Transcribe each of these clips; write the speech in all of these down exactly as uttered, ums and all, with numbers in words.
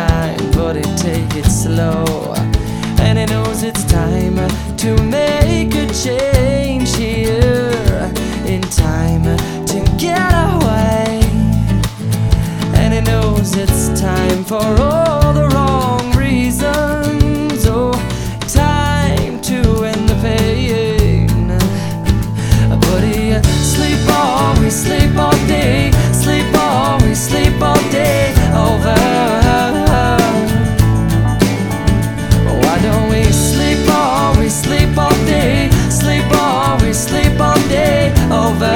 mind, but it take it slow. And it knows it's time to make a change here, in time to get away. And it knows it's time for all the wrong reasons. Oh, time to end the pain. But he sleep always, sleep all day, sleep always, sleep all day over. Why don't we sleep always, sleep all day, sleep always, sleep all day over?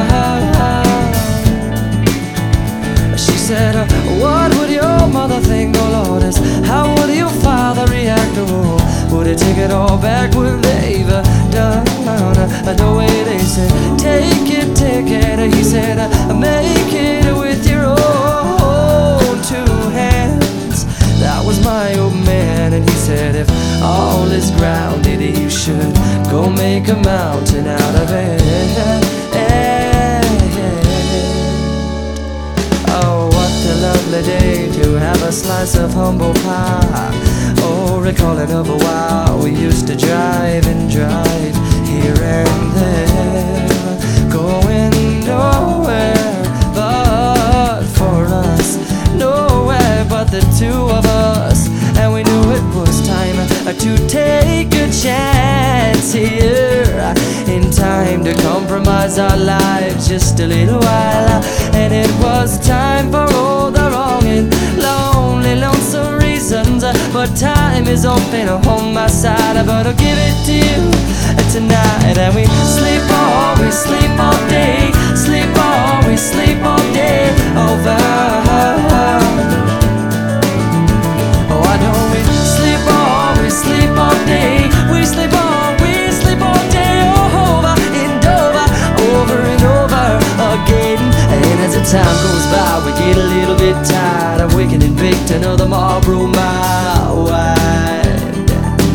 She said, what would your mother think, oh Lord, is how would your father react? Oh, would he take it all back? Would they've done the way they said, take it, take it? He said, make it with your own two hands. That was my old man, and he said, if all is grounded, you should go make a mountain out of it. Oh, what a lovely day to have a slice of humble pie. Oh, recalling of a while we used to drive and drive here and there, going nowhere but for us, nowhere but the two of us. And we knew it was time to take a chance here, in time to compromise our lives just a little while. And it was time for all the wrong and lonely, lonesome reasons. But time is often on my side, but I'll give it to you tonight. And we sleep always, sleep all day, sleep always, sleep all day over. Why don't we sleep always, sleep all day? We sleep always, sleep all day over and over, over and over again. And as the time goes by, we get a little bit tired of waking and baked another Marlboro mile wide.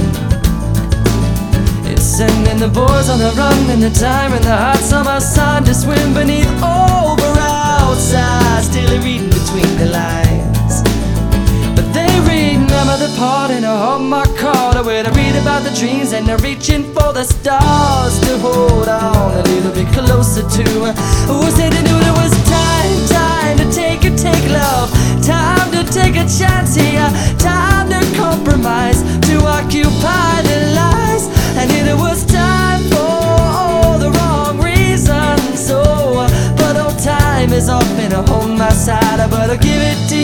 It's sending the boys on the run in the time and the hot summer sun to swim beneath over outside, still reading between the lines. But they remember the part in a Hallmark card where they read about the dreams and they're reaching for the stars to hold on a little bit closer to. Who said they knew there was time, time to take a take love, time to take a chance here, time to compromise, to occupy the lies. And it was time for all the wrong reasons. So, but all time is often on my side, but I'll give it to